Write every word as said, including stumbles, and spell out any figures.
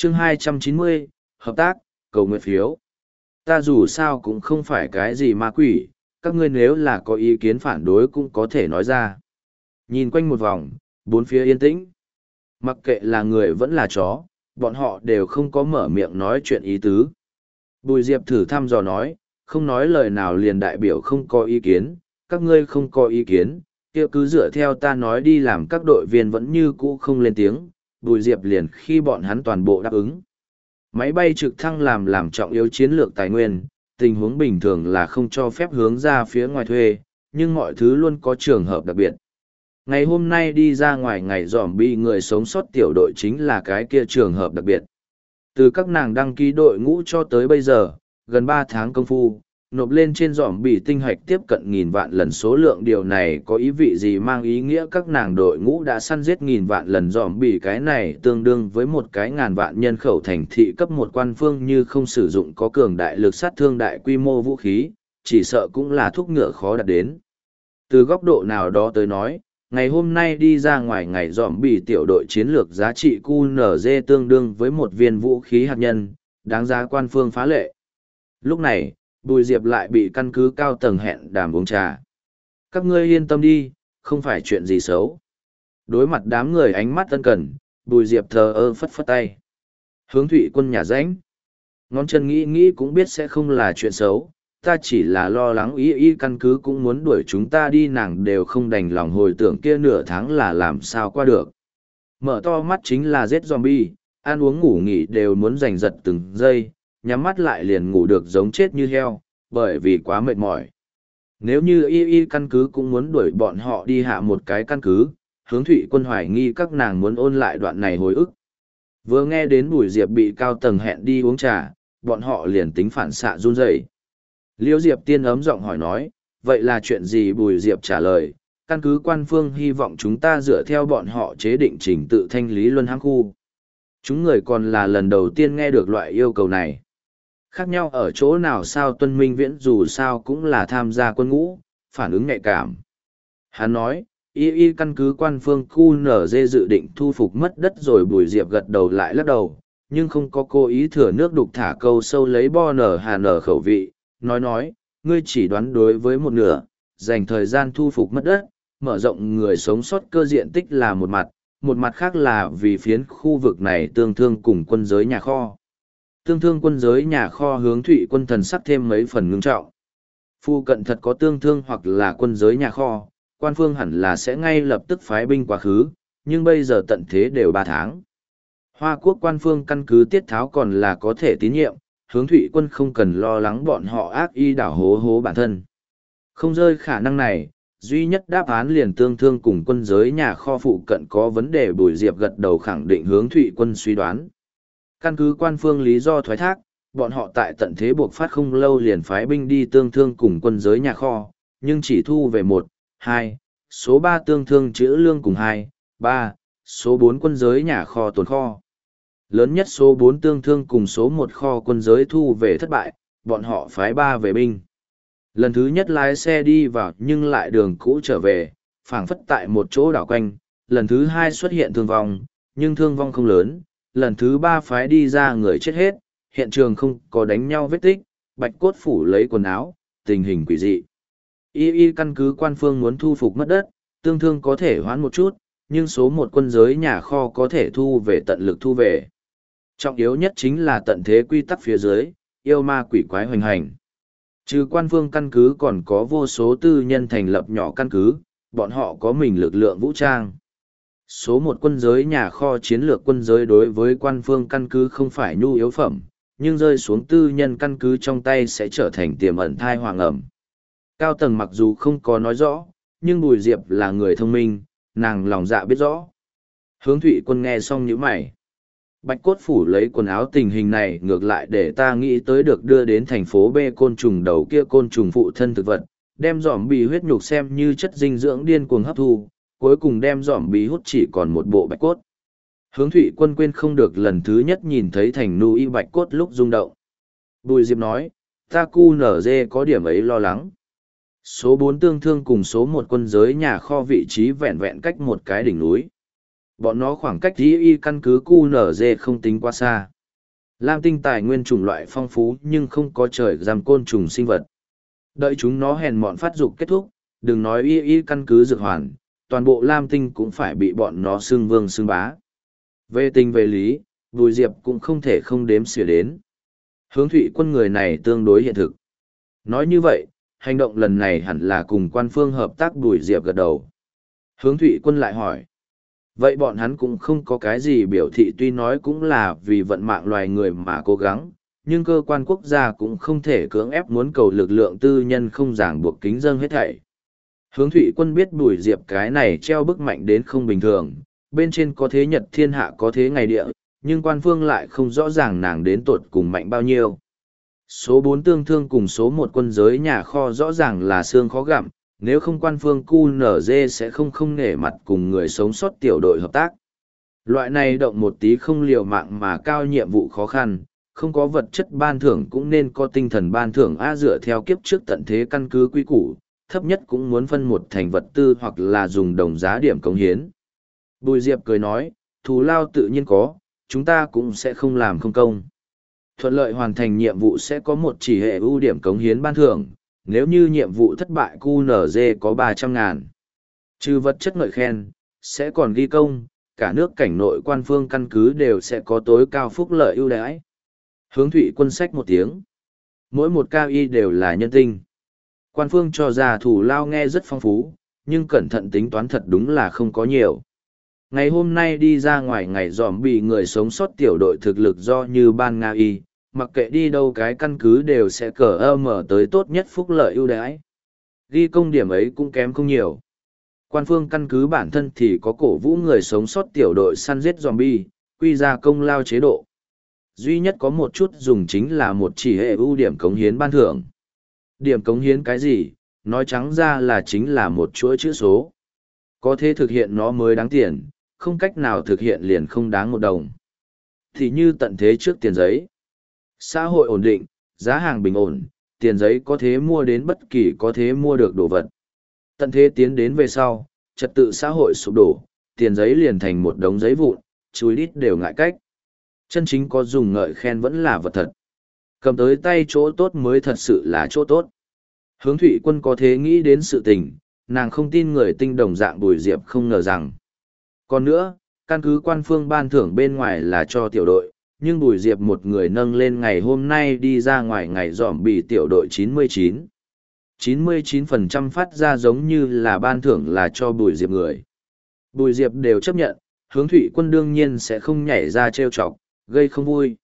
chương hai trăm chín mươi, hợp tác, cầu nguyện phiếu. Ta dù sao cũng không phải cái gì ma quỷ, các ngươi nếu là có ý kiến phản đối cũng có thể nói ra. Nhìn quanh một vòng, bốn phía yên tĩnh. Mặc kệ là người vẫn là chó, bọn họ đều không có mở miệng nói chuyện ý tứ. Bùi Diệp thử thăm dò nói, không nói lời nào liền đại biểu không có ý kiến, các ngươi không có ý kiến, kia cứ dựa theo ta nói đi làm. Các đội viên vẫn như cũ không lên tiếng, Bùi Diệp liền khi bọn hắn toàn bộ đáp ứng. Máy bay trực thăng làm làm trọng yếu chiến lược tài nguyên, tình huống bình thường là không cho phép hướng ra phía ngoài thuê, nhưng mọi thứ luôn có trường hợp đặc biệt. Ngày hôm nay đi ra ngoài ngày dòm bị người sống sót tiểu đội chính là cái kia trường hợp đặc biệt. Từ các nàng đăng ký đội ngũ cho tới bây giờ, gần ba tháng công phu, nộp lên trên dòm bị tinh hạch tiếp cận nghìn vạn lần. Số lượng điều này có ý vị gì? Mang ý nghĩa các nàng đội ngũ đã săn giết nghìn vạn lần dòm bị, cái này tương đương với một cái ngàn vạn nhân khẩu thành thị cấp một quan phương như không sử dụng có cường đại lực sát thương đại quy mô vũ khí, chỉ sợ cũng là thuốc ngựa khó đạt đến. Từ góc độ nào đó tới nói, ngày hôm nay đi ra ngoài ngày dòm bị tiểu đội chiến lược giá trị Q N Z tương đương với một viên vũ khí hạt nhân, đáng giá quan phương phá lệ. Lúc này, Bùi Diệp lại bị căn cứ cao tầng hẹn đàm uống trà. Các ngươi yên tâm đi, không phải chuyện gì xấu. Đối mặt đám người ánh mắt ân cần, Bùi Diệp thờ ơ phất phất tay. Hướng Thụy Quân nhà ránh. Ngón chân nghĩ nghĩ cũng biết sẽ không là chuyện xấu, ta chỉ là lo lắng ý ý căn cứ cũng muốn đuổi chúng ta đi, nàng đều không đành lòng hồi tưởng kia nửa tháng là làm sao qua được. Mở to mắt chính là giết zombie, ăn uống ngủ nghỉ đều muốn giành giật từng giây, nhắm mắt lại liền ngủ được giống chết như heo, bởi vì quá mệt mỏi. Nếu như y y căn cứ cũng muốn đuổi bọn họ đi hạ một cái căn cứ, Hướng Thụy Quân hoài nghi các nàng muốn ôn lại đoạn này hồi ức. Vừa nghe đến Bùi Diệp bị cao tầng hẹn đi uống trà, bọn họ liền tính phản xạ run rẩy. Liễu Diệp Tiên ấm giọng hỏi nói, vậy là chuyện gì? Bùi Diệp trả lời, căn cứ quan phương hy vọng chúng ta dựa theo bọn họ chế định trình tự thanh lý luân hãng khu. Chúng người còn là lần đầu tiên nghe được loại yêu cầu này. Khác nhau ở chỗ nào sao? Tuân Minh Viễn dù sao cũng là tham gia quân ngũ, phản ứng nhạy cảm. Hắn nói, y y căn cứ quan phương Q N Z dự định thu phục mất đất rồi. Bùi Diệp gật đầu lại lắc đầu, nhưng không có cố ý thừa nước đục thả câu sâu lấy bo nở hà nở khẩu vị. Nói nói, ngươi chỉ đoán đối với một nửa, dành thời gian thu phục mất đất, mở rộng người sống sót cơ diện tích là một mặt, một mặt khác là vì phiến khu vực này tương thương cùng quân giới nhà kho. Tương thương quân giới nhà kho. Hướng Thụy Quân thần sắc thêm mấy phần ngưng trọng. Phu cận thật có tương thương hoặc là quân giới nhà kho, quan phương hẳn là sẽ ngay lập tức phái binh quá khứ, nhưng bây giờ tận thế đều ba tháng. Hoa Quốc quan phương căn cứ tiết tháo còn là có thể tín nhiệm, Hướng Thụy Quân không cần lo lắng bọn họ ác ý đảo hố hố bản thân. Không rơi khả năng này, duy nhất đáp án liền tương thương cùng quân giới nhà kho phụ cận có vấn đề. Bùi Diệp gật đầu khẳng định Hướng Thụy Quân suy đoán. Căn cứ quan phương lý do thoái thác, bọn họ tại tận thế buộc phát không lâu liền phái binh đi tương thương cùng quân giới nhà kho, nhưng chỉ thu về một, hai, số ba tương thương trữ lương cùng hai, ba, số bốn quân giới nhà kho tồn kho. Lớn nhất số bốn tương thương cùng số một kho quân giới thu về thất bại, bọn họ phái ba về binh. Lần thứ nhất lái xe đi vào nhưng lại đường cũ trở về, phảng phất tại một chỗ đảo quanh. Lần thứ hai xuất hiện thương vong, nhưng thương vong không lớn. Lần thứ ba phái đi ra người chết hết, hiện trường không có đánh nhau vết tích, bạch cốt phủ lấy quần áo, tình hình quỷ dị. Y y căn cứ quan phương muốn thu phục mất đất, tương thương có thể hoãn một chút, nhưng số một quân giới nhà kho có thể thu về tận lực thu về. Trọng yếu nhất chính là tận thế quy tắc phía dưới, yêu ma quỷ quái hoành hành. Trừ quan phương căn cứ còn có vô số tư nhân thành lập nhỏ căn cứ, bọn họ có mình lực lượng vũ trang. Số một quân giới nhà kho chiến lược quân giới đối với quan phương căn cứ không phải nhu yếu phẩm, nhưng rơi xuống tư nhân căn cứ trong tay sẽ trở thành tiềm ẩn thai hoàng ẩm. Cao tầng mặc dù không có nói rõ, nhưng Bùi Diệp là người thông minh, nàng lòng dạ biết rõ. Hướng Thụy Quân nghe xong nhíu mày. Bạch cốt phủ lấy quần áo, tình hình này ngược lại để ta nghĩ tới được đưa đến thành phố B côn trùng đầu kia côn trùng phụ thân thực vật, đem dòm bì huyết nhục xem như chất dinh dưỡng điên cuồng hấp thu, cuối cùng đem dòm bì hút chỉ còn một bộ bạch cốt. Hướng Thụy Quân quên không được lần thứ nhất nhìn thấy thành nu y bạch cốt lúc rung động. Bùi Diệp nói, ta cu nở dê có điểm ấy lo lắng. Số bốn tương thương cùng số một quân giới nhà kho vị trí vẹn vẹn cách một cái đỉnh núi. Bọn nó khoảng cách y y căn cứ cu en giê không tính quá xa. Lam tinh tài nguyên chủng loại phong phú nhưng không có trời giam côn trùng sinh vật. Đợi chúng nó hèn mọn phát dục kết thúc, đừng nói y y căn cứ dược hoàn, toàn bộ Lam tinh cũng phải bị bọn nó xưng vương xưng bá. Về tình về lý, Bùi Diệp cũng không thể không đếm xỉa đến. Hướng Thụy Quân người này tương đối hiện thực. Nói như vậy, hành động lần này hẳn là cùng quan phương hợp tác. Bùi Diệp gật đầu. Hướng Thụy Quân lại hỏi. Vậy bọn hắn cũng không có cái gì biểu thị, tuy nói cũng là vì vận mạng loài người mà cố gắng, nhưng cơ quan quốc gia cũng không thể cưỡng ép muốn cầu lực lượng tư nhân không ràng buộc kính dâng hết thảy. Hướng Thụy Quân biết Bùi Diệp cái này treo bức mạnh đến không bình thường, bên trên có thế nhật thiên hạ có thế ngày địa, nhưng quan phương lại không rõ ràng nàng đến tột cùng mạnh bao nhiêu. Số bốn tương thương cùng số một quân giới nhà kho rõ ràng là xương khó gặm, nếu không quan phương cu en giê sẽ không không nể mặt cùng người sống sót tiểu đội hợp tác. Loại này động một tí không liều mạng mà cao nhiệm vụ khó khăn, không có vật chất ban thưởng cũng nên có tinh thần ban thưởng a dựa theo kiếp trước tận thế căn cứ quy củ, thấp nhất cũng muốn phân một thành vật tư hoặc là dùng đồng giá điểm cống hiến. Bùi Diệp cười nói, thù lao tự nhiên có, chúng ta cũng sẽ không làm không công. Thuận lợi hoàn thành nhiệm vụ sẽ có một chỉ hệ ưu điểm cống hiến ban thưởng, nếu như nhiệm vụ thất bại cu en giê có ba trăm ngàn. Trừ vật chất ngợi khen, sẽ còn ghi công, cả nước cảnh nội quan phương căn cứ đều sẽ có tối cao phúc lợi ưu đãi. Hướng Thụy Quân sách một tiếng. Mỗi một cao y đều là nhân tinh. Quan phương cho ra thù lao nghe rất phong phú, nhưng cẩn thận tính toán thật đúng là không có nhiều. Ngày hôm nay đi ra ngoài ngày dòm bị người sống sót tiểu đội thực lực do như ban Nga y, mặc kệ đi đâu cái căn cứ đều sẽ cờ ơ mở tới tốt nhất phúc lợi ưu đãi. Ghi công điểm ấy cũng kém không nhiều. Quan phương căn cứ bản thân thì có cổ vũ người sống sót tiểu đội săn giết zombie, quy ra công lao chế độ. Duy nhất có một chút dùng chính là một chỉ hệ ưu điểm cống hiến ban thưởng. Điểm cống hiến cái gì, nói trắng ra là chính là một chuỗi chữ số. Có thể thực hiện nó mới đáng tiền, không cách nào thực hiện liền không đáng một đồng. Thì như tận thế trước tiền giấy. Xã hội ổn định, giá hàng bình ổn, tiền giấy có thể mua đến bất kỳ có thể mua được đồ vật. Tận thế tiến đến về sau, trật tự xã hội sụp đổ, tiền giấy liền thành một đống giấy vụn, chúi đít đều ngại cách. Chân chính có dùng ngợi khen vẫn là vật thật. Cầm tới tay chỗ tốt mới thật sự là chỗ tốt. Hướng Thụy Quân có thế nghĩ đến sự tình, nàng không tin người tinh đồng dạng Bùi Diệp không ngờ rằng. Còn nữa, căn cứ quan phương ban thưởng bên ngoài là cho tiểu đội, nhưng Bùi Diệp một người nâng lên ngày hôm nay đi ra ngoài ngày dòm bị tiểu đội chín mươi chín. chín mươi chín phần trăm phát ra giống như là ban thưởng là cho Bùi Diệp người. Bùi Diệp đều chấp nhận, Hướng Thụy Quân đương nhiên sẽ không nhảy ra trêu chọc, gây không vui.